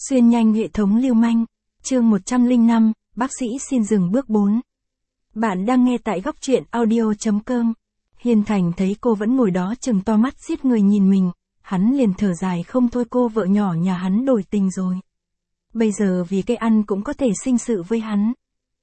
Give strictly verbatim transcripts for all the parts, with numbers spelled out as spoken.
Xuyên nhanh hệ thống lưu manh, chương một trăm lẻ năm, bác sĩ xin dừng bước bốn. Bạn đang nghe tại góc truyện audio.com. Hiên Thành thấy cô vẫn ngồi đó chừng to mắt giết người nhìn mình, hắn liền thở dài không thôi, cô vợ nhỏ nhà hắn đổi tình rồi. Bây giờ vì cái ăn cũng có thể sinh sự với hắn.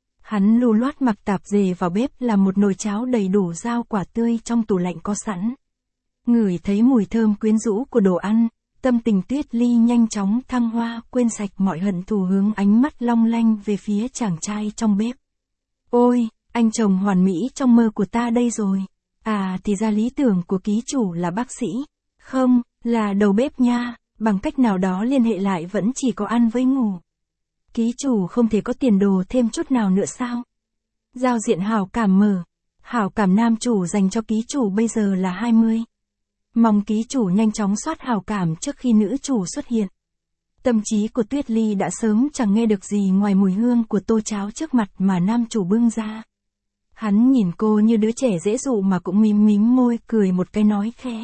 Hắn lưu loát mặc tạp dề vào bếp làm một nồi cháo đầy đủ rau quả tươi trong tủ lạnh có sẵn. Ngửi thấy mùi thơm quyến rũ của đồ ăn, tâm tình Tuyết Ly nhanh chóng thăng hoa, quên sạch mọi hận thù, hướng ánh mắt long lanh về phía chàng trai trong bếp. Ôi, anh chồng hoàn mỹ trong mơ của ta đây rồi. À thì ra lý tưởng của ký chủ là bác sĩ. Không, là đầu bếp nha, bằng cách nào đó liên hệ lại vẫn chỉ có ăn với ngủ. Ký chủ không thể có tiền đồ thêm chút nào nữa sao? Giao diện hảo cảm mở. Hảo cảm nam chủ dành cho ký chủ bây giờ là hai mươi. Mong ký chủ nhanh chóng soát hảo cảm trước khi nữ chủ xuất hiện. Tâm trí của Tuyết Ly đã sớm chẳng nghe được gì ngoài mùi hương của tô cháo trước mặt mà nam chủ bưng ra. Hắn nhìn cô như đứa trẻ dễ dụ mà cũng mím mím môi cười một cái nói khẽ.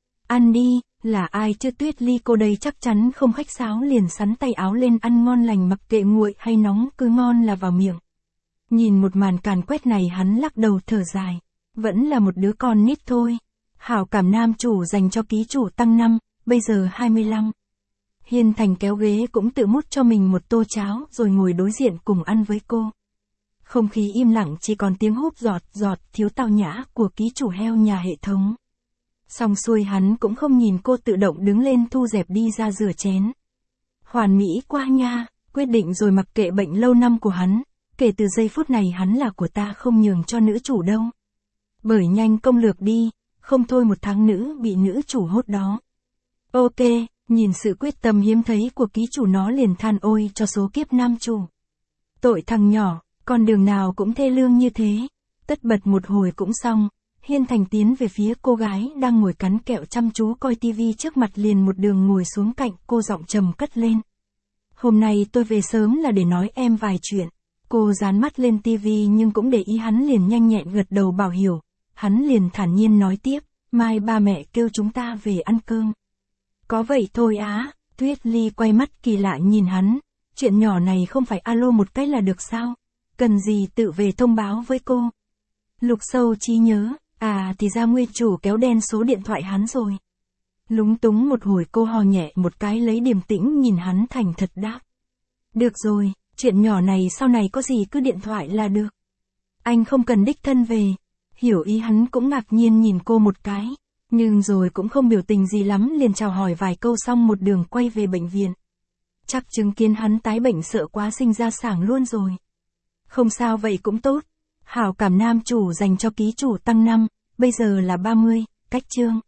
Ăn đi, là ai chứ? Tuyết Ly cô đây chắc chắn không khách sáo liền sắn tay áo lên ăn ngon lành, mặc kệ nguội hay nóng cứ ngon là vào miệng. Nhìn một màn càn quét này hắn lắc đầu thở dài. Vẫn là một đứa con nít thôi. Hảo cảm nam chủ dành cho ký chủ tăng năm, bây giờ hai mươi lăm. Hiên Thành kéo ghế cũng tự múc cho mình một tô cháo rồi ngồi đối diện cùng ăn với cô. Không khí im lặng, chỉ còn tiếng húp giọt giọt thiếu tao nhã của ký chủ heo nhà hệ thống. Xong xuôi hắn cũng không nhìn cô, tự động đứng lên thu dẹp đi ra rửa chén. Hoàn mỹ quá nha, quyết định rồi, mặc kệ bệnh lâu năm của hắn, kể từ giây phút này hắn là của ta, không nhường cho nữ chủ đâu. Bởi nhanh công lược đi, không thôi một tháng nữ bị nữ chủ hốt đó. Ok, nhìn sự quyết tâm hiếm thấy của ký chủ nó liền than ôi cho số kiếp nam chủ. Tội thằng nhỏ, con đường nào cũng thê lương như thế. Tất bật một hồi cũng xong, Hiên Thành tiến về phía cô gái đang ngồi cắn kẹo chăm chú coi tivi trước mặt, liền một đường ngồi xuống cạnh cô, giọng trầm cất lên. Hôm nay tôi về sớm là để nói em vài chuyện. Cô dán mắt lên tivi nhưng cũng để ý hắn, liền nhanh nhẹn gật đầu bảo hiểu. Hắn liền thản nhiên nói tiếp, mai ba mẹ kêu chúng ta về ăn cơm. Có vậy thôi á? Tuyết Ly quay mắt kỳ lạ nhìn hắn, chuyện nhỏ này không phải alo một cái là được sao? Cần gì tự về thông báo với cô? Lục sâu trí nhớ, à thì ra nguyên chủ kéo đen số điện thoại hắn rồi. Lúng túng một hồi cô hò nhẹ một cái lấy điềm tĩnh nhìn hắn, thành thật đáp. Được rồi, chuyện nhỏ này sau này có gì cứ điện thoại là được. Anh không cần đích thân về. Hiểu ý hắn cũng ngạc nhiên nhìn cô một cái, nhưng rồi cũng không biểu tình gì lắm, liền chào hỏi vài câu xong một đường quay về bệnh viện. Chắc chứng kiến hắn tái bệnh sợ quá sinh ra sảng luôn rồi. Không sao, vậy cũng tốt. Hảo cảm nam chủ dành cho ký chủ tăng năm, bây giờ là ba mươi, cách chương.